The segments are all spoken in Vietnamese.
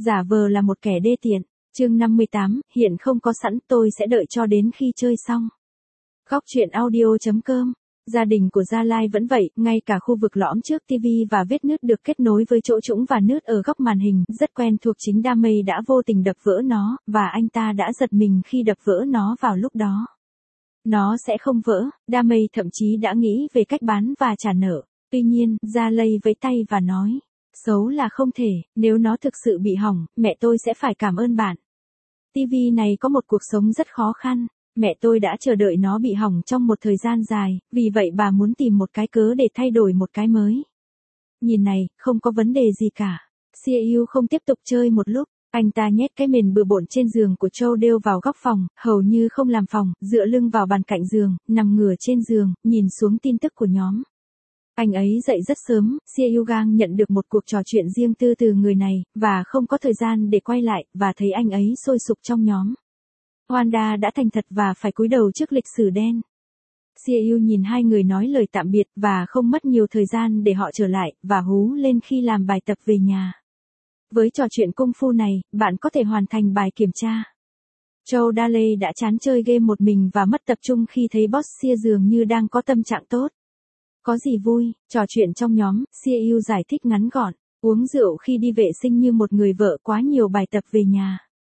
Giả vờ là một kẻ đê tiện. Chương 58, hiện không có sẵn, tôi sẽ đợi cho đến khi chơi xong. Góc truyện audio.com. Gia đình của Gia Lai vẫn vậy, ngay cả khu vực lõm trước TV và vết nứt được kết nối với chỗ trũng và nứt ở góc màn hình, rất quen thuộc, chính Đa Mây đã vô tình đập vỡ nó, và anh ta đã giật mình khi đập vỡ nó vào lúc đó. Nó sẽ không vỡ, Đa Mây thậm chí đã nghĩ về cách bán và trả nợ. Tuy nhiên, Gia Lai vẫy tay và nói, xấu là không thể, nếu nó thực sự bị hỏng, mẹ tôi sẽ phải cảm ơn bạn. TV này có một cuộc sống rất khó khăn. Mẹ tôi đã chờ đợi nó bị hỏng trong một thời gian dài, vì vậy bà muốn tìm một cái cớ để thay đổi một cái mới. Nhìn này, không có vấn đề gì cả. Siêu không tiếp tục chơi một lúc, anh ta nhét cái mền bừa bộn trên giường của Châu Đêu vào góc phòng, hầu như không làm phòng, dựa lưng vào bàn cạnh giường, nằm ngửa trên giường, nhìn xuống tin tức của nhóm. Anh ấy dậy rất sớm, Siêu Gang nhận được một cuộc trò chuyện riêng tư từ người này, và không có thời gian để quay lại, và thấy anh ấy sôi sục trong nhóm. Wanda đã thành thật và phải cúi đầu trước lịch sử đen. Siêu nhìn hai người nói lời tạm biệt và không mất nhiều thời gian để họ trở lại, và hú lên khi làm bài tập về nhà. Với trò chuyện công phu này, bạn có thể hoàn thành bài kiểm tra. Joe Daley đã chán chơi game một mình và mất tập trung khi thấy boss Sia dường như đang có tâm trạng tốt. Có gì vui, trò chuyện trong nhóm, Siêu giải thích ngắn gọn, uống rượu khi đi vệ sinh như một người vợ, quá nhiều bài tập về nhà.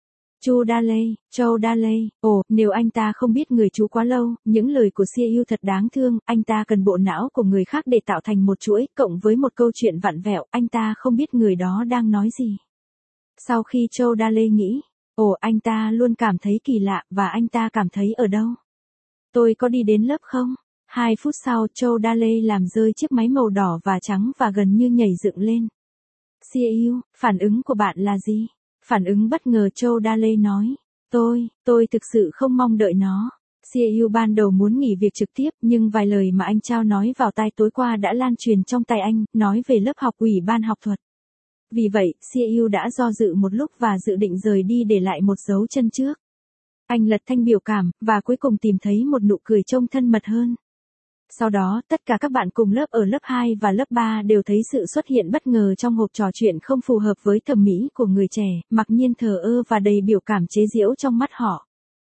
Joe Daley, nếu anh ta không biết người chú quá lâu, những lời của Siêu thật đáng thương, anh ta cần bộ não của người khác để tạo thành một chuỗi, cộng với một câu chuyện vặn vẹo, anh ta không biết người đó đang nói gì. Sau khi Joe Daley nghĩ, anh ta luôn cảm thấy kỳ lạ, và anh ta cảm thấy ở đâu? Tôi có đi đến lớp không? 2 phút sau, Joe Daley làm rơi chiếc máy màu đỏ và trắng và gần như nhảy dựng lên. Siêu, phản ứng của bạn là gì? Phản ứng bất ngờ, Joe Daley nói. Tôi thực sự không mong đợi nó. Siêu ban đầu muốn nghỉ việc trực tiếp, nhưng vài lời mà anh Chao nói vào tai tối qua đã lan truyền trong tai anh, nói về lớp học ủy ban học thuật. Vì vậy, Siêu đã do dự một lúc và dự định rời đi để lại một dấu chân trước. Anh lật thanh biểu cảm, và cuối cùng tìm thấy một nụ cười trông thân mật hơn. Sau đó, tất cả các bạn cùng lớp ở lớp 2 và lớp 3 đều thấy sự xuất hiện bất ngờ trong hộp trò chuyện không phù hợp với thẩm mỹ của người trẻ, mặc nhiên thờ ơ và đầy biểu cảm chế giễu trong mắt họ.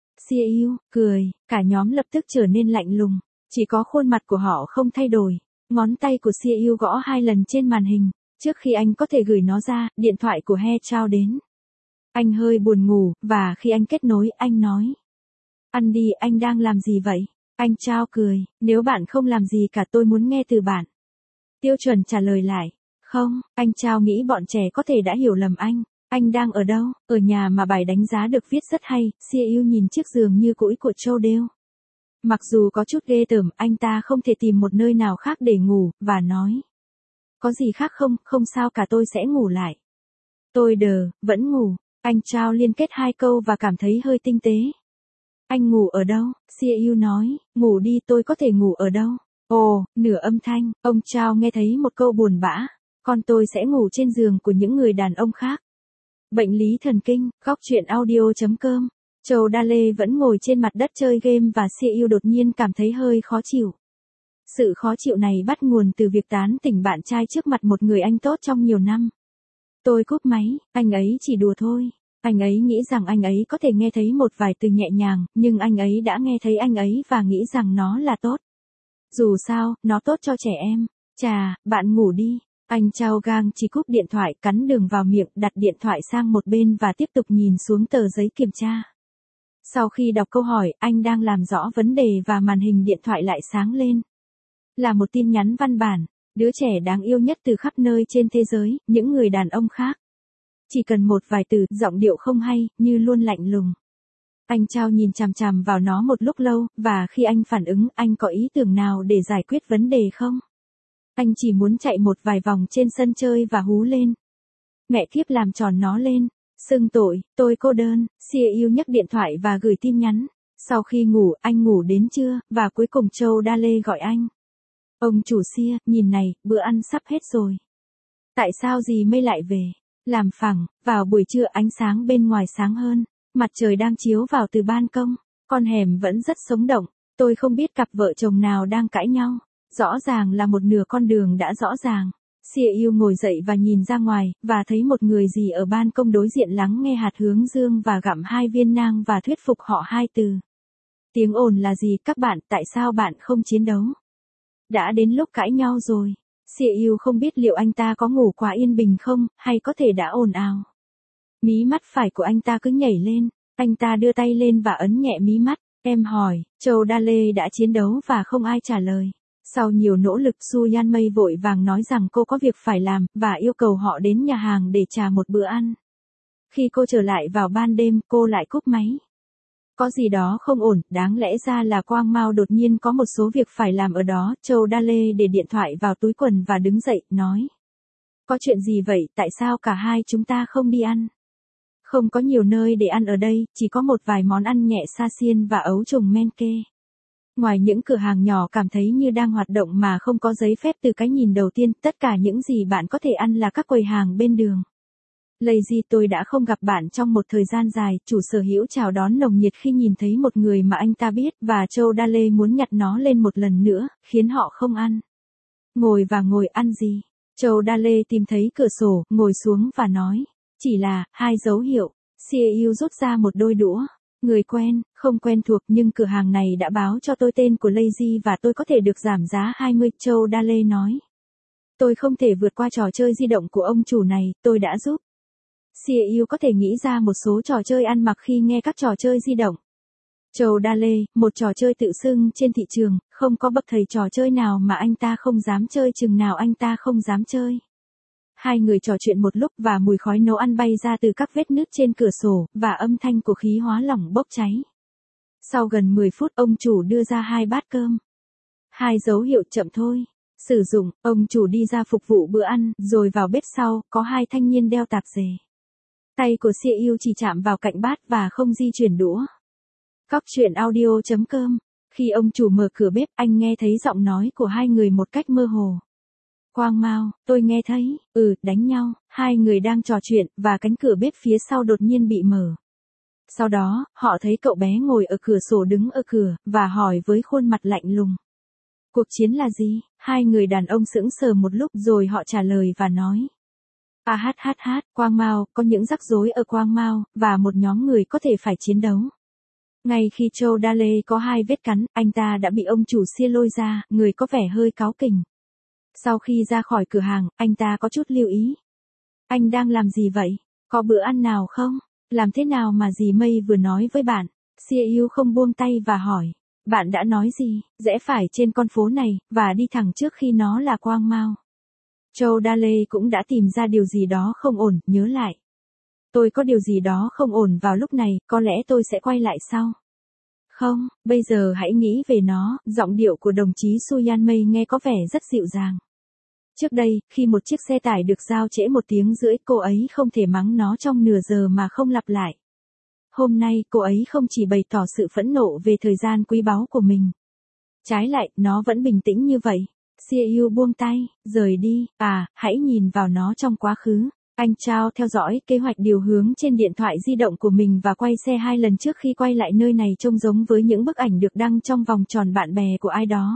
Siêu cười, cả nhóm lập tức trở nên lạnh lùng, chỉ có khuôn mặt của họ không thay đổi. Ngón tay của Siêu gõ 2 lần trên màn hình, trước khi anh có thể gửi nó ra, điện thoại của He Chao đến. Anh hơi buồn ngủ, và khi anh kết nối, anh nói. Ăn đi, anh đang làm gì vậy? Anh Chao cười, nếu bạn không làm gì cả tôi muốn nghe từ bạn. Tiêu Chuẩn trả lời lại, không, anh Chao nghĩ bọn trẻ có thể đã hiểu lầm anh đang ở đâu? Ở nhà mà bài đánh giá được viết rất hay. Siêu nhìn chiếc giường như cũi của Châu Đêu. Mặc dù có chút ghê tởm, anh ta không thể tìm một nơi nào khác để ngủ, và nói. Có gì khác không? Không sao cả, tôi sẽ ngủ lại. Tôi vẫn ngủ. Anh Chao liên kết 2 câu và cảm thấy hơi tinh tế. Anh ngủ ở đâu? Siêu nói, ngủ đi, tôi có thể ngủ ở đâu? Nửa âm thanh, ông Chao nghe thấy một câu buồn bã. Con tôi sẽ ngủ trên giường của những người đàn ông khác. Bệnh lý thần kinh, góc truyện audio.com. Joe Daley vẫn ngồi trên mặt đất chơi game và Siêu đột nhiên cảm thấy hơi khó chịu. Sự khó chịu này bắt nguồn từ việc tán tỉnh bạn trai trước mặt một người anh tốt trong nhiều năm. Tôi cúp máy, anh ấy chỉ đùa thôi. Anh ấy nghĩ rằng anh ấy có thể nghe thấy một vài từ nhẹ nhàng, nhưng anh ấy đã nghe thấy anh ấy và nghĩ rằng nó là tốt. Dù sao, nó tốt cho trẻ em. Chà, bạn ngủ đi. Anh Chao Gang chỉ cúp điện thoại, cắn đường vào miệng, đặt điện thoại sang một bên và tiếp tục nhìn xuống tờ giấy kiểm tra. Sau khi đọc câu hỏi, anh đang làm rõ vấn đề và màn hình điện thoại lại sáng lên. Là một tin nhắn văn bản, đứa trẻ đáng yêu nhất từ khắp nơi trên thế giới, những người đàn ông khác. Chỉ cần một vài từ, giọng điệu không hay, như luôn lạnh lùng. Anh Chao nhìn chằm chằm vào nó một lúc lâu, và khi anh phản ứng, anh có ý tưởng nào để giải quyết vấn đề không? Anh chỉ muốn chạy một vài vòng trên sân chơi và hú lên. Mẹ kiếp, làm tròn nó lên. Xưng tội, tôi cô đơn. Siêu nhấc điện thoại và gửi tin nhắn. Sau khi ngủ, anh ngủ đến trưa, và cuối cùng Joe Daley gọi anh. Ông chủ Sia, nhìn này, bữa ăn sắp hết rồi. Tại sao dì Mây lại về? Làm phẳng, vào buổi trưa ánh sáng bên ngoài sáng hơn. Mặt trời đang chiếu vào từ ban công. Con hẻm vẫn rất sống động. Tôi không biết cặp vợ chồng nào đang cãi nhau. Rõ ràng là một nửa con đường đã rõ ràng. Xia Yu ngồi dậy và nhìn ra ngoài, và thấy một người gì ở ban công đối diện lắng nghe hạt hướng dương và gặm 2 viên nang và thuyết phục họ 2 từ. Tiếng ồn là gì các bạn, tại sao bạn không chiến đấu? Đã đến lúc cãi nhau rồi. Xia Yu không biết liệu anh ta có ngủ quá yên bình không, hay có thể đã ồn ào. Mí mắt phải của anh ta cứ nhảy lên, anh ta đưa tay lên và ấn nhẹ mí mắt. Em hỏi, Châu Đa Lê đã chiến đấu và không ai trả lời. Sau nhiều nỗ lực, Su Yan Mei vội vàng nói rằng cô có việc phải làm, và yêu cầu họ đến nhà hàng để trả một bữa ăn. Khi cô trở lại vào ban đêm, cô lại cúp máy. Có gì đó không ổn, đáng lẽ ra là Quang Mao đột nhiên có một số việc phải làm ở đó. Châu Đa Lê để điện thoại vào túi quần và đứng dậy, nói. Có chuyện gì vậy, tại sao cả hai chúng ta không đi ăn? Không có nhiều nơi để ăn ở đây, chỉ có một vài món ăn nhẹ sa xiên và ấu trùng men kê. Ngoài những cửa hàng nhỏ cảm thấy như đang hoạt động mà không có giấy phép từ cái nhìn đầu tiên, tất cả những gì bạn có thể ăn là các quầy hàng bên đường. Lazy, tôi đã không gặp bạn trong một thời gian dài, chủ sở hữu chào đón nồng nhiệt khi nhìn thấy một người mà anh ta biết, và Châu Đa Lê muốn nhặt nó lên một lần nữa, khiến họ không ăn. Ngồi ăn gì? Châu Đa Lê tìm thấy cửa sổ, ngồi xuống và nói. Chỉ là 2 dấu hiệu. Xia Yu rút ra một đôi đũa. Người quen, không quen thuộc, nhưng cửa hàng này đã báo cho tôi tên của Lazy và tôi có thể được giảm giá 20, Châu Đa Lê nói. Tôi không thể vượt qua trò chơi di động của ông chủ này, tôi đã giúp. Xia Yu có thể nghĩ ra một số trò chơi ăn mặc khi nghe các trò chơi di động. Châu Đa Lê, một trò chơi tự xưng trên thị trường, không có bậc thầy trò chơi nào mà anh ta không dám chơi chừng nào anh ta không dám chơi. Hai người trò chuyện một lúc và mùi khói nấu ăn bay ra từ các vết nứt trên cửa sổ, và âm thanh của khí hóa lỏng bốc cháy. Sau gần 10 phút, ông chủ đưa ra 2 bát cơm. 2 dấu hiệu chậm thôi. Sử dụng, ông chủ đi ra phục vụ bữa ăn, rồi vào bếp sau, có 2 thanh niên đeo tạp dề. Tay của Xia Yu chỉ chạm vào cạnh bát và không di chuyển đũa. Cóc truyện audio.com. Khi ông chủ mở cửa bếp, anh nghe thấy giọng nói của 2 người một cách mơ hồ. Quang Mao, tôi nghe thấy, đánh nhau. 2 người đang trò chuyện, và cánh cửa bếp phía sau đột nhiên bị mở. Sau đó, họ thấy cậu bé ngồi ở cửa sổ đứng ở cửa, và hỏi với khuôn mặt lạnh lùng. Cuộc chiến là gì? 2 người đàn ông sững sờ một lúc rồi họ trả lời và nói. Quang Mao, có những rắc rối ở Quang Mao, và một nhóm người có thể phải chiến đấu. Ngay khi Châu Đa Lê có 2 vết cắn, anh ta đã bị ông chủ Xia lôi ra, người có vẻ hơi cáu kỉnh. Sau khi ra khỏi cửa hàng, anh ta có chút lưu ý. Anh đang làm gì vậy? Có bữa ăn nào không? Làm thế nào mà dì Mây vừa nói với bạn? Xia Yu không buông tay và hỏi. Bạn đã nói gì? Rẽ phải trên con phố này, và đi thẳng trước khi nó là Quang Mao. Châu Đa Lê cũng đã tìm ra điều gì đó không ổn, nhớ lại. Tôi có điều gì đó không ổn vào lúc này, có lẽ tôi sẽ quay lại sau. Không, bây giờ hãy nghĩ về nó, giọng điệu của đồng chí Su Yan Mei nghe có vẻ rất dịu dàng. Trước đây, khi một chiếc xe tải được giao trễ 1 tiếng rưỡi, cô ấy không thể mắng nó trong nửa giờ mà không lặp lại. Hôm nay, cô ấy không chỉ bày tỏ sự phẫn nộ về thời gian quý báu của mình. Trái lại, nó vẫn bình tĩnh như vậy. Xia Yu buông tay, rời đi, hãy nhìn vào nó trong quá khứ. Anh Chao theo dõi kế hoạch điều hướng trên điện thoại di động của mình và quay xe 2 lần trước khi quay lại nơi này trông giống với những bức ảnh được đăng trong vòng tròn bạn bè của ai đó.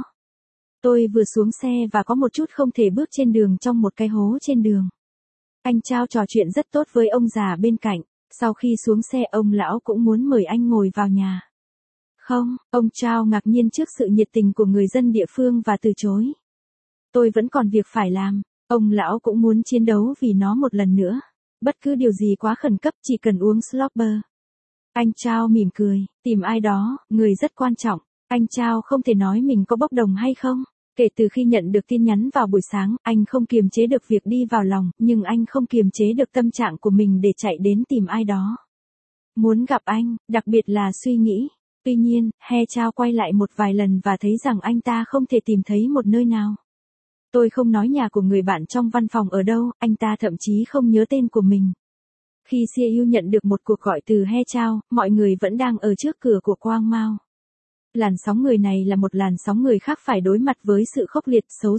Tôi vừa xuống xe và có một chút không thể bước trên đường trong một cái hố trên đường. Anh Chao trò chuyện rất tốt với ông già bên cạnh. Sau khi xuống xe, ông lão cũng muốn mời anh ngồi vào nhà. Không, ông Chao ngạc nhiên trước sự nhiệt tình của người dân địa phương và từ chối. Tôi vẫn còn việc phải làm. Ông lão cũng muốn chiến đấu vì nó một lần nữa. Bất cứ điều gì quá khẩn cấp, chỉ cần uống slobber. Anh Chao mỉm cười, tìm ai đó, người rất quan trọng. Anh Chao không thể nói mình có bốc đồng hay không. Kể từ khi nhận được tin nhắn vào buổi sáng, anh không kiềm chế được việc đi vào lòng, nhưng anh không kiềm chế được tâm trạng của mình để chạy đến tìm ai đó. Muốn gặp anh, đặc biệt là suy nghĩ. Tuy nhiên, He Chao quay lại một vài lần và thấy rằng anh ta không thể tìm thấy một nơi nào. Tôi không nói nhà của người bạn trong văn phòng ở đâu, anh ta thậm chí không nhớ tên của mình. Khi Xia Yu nhận được một cuộc gọi từ He Chao, mọi người vẫn đang ở trước cửa của Quang Mao. Làn sóng người này là một làn sóng người khác phải đối mặt với sự khốc liệt, xấu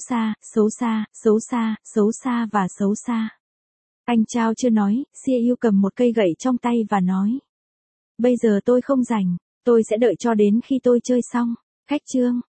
xa và xấu xa. Anh Chao chưa nói, Xia Yu cầm một cây gậy trong tay và nói. Bây giờ tôi không rảnh, tôi sẽ đợi cho đến khi tôi chơi xong. Khách trương,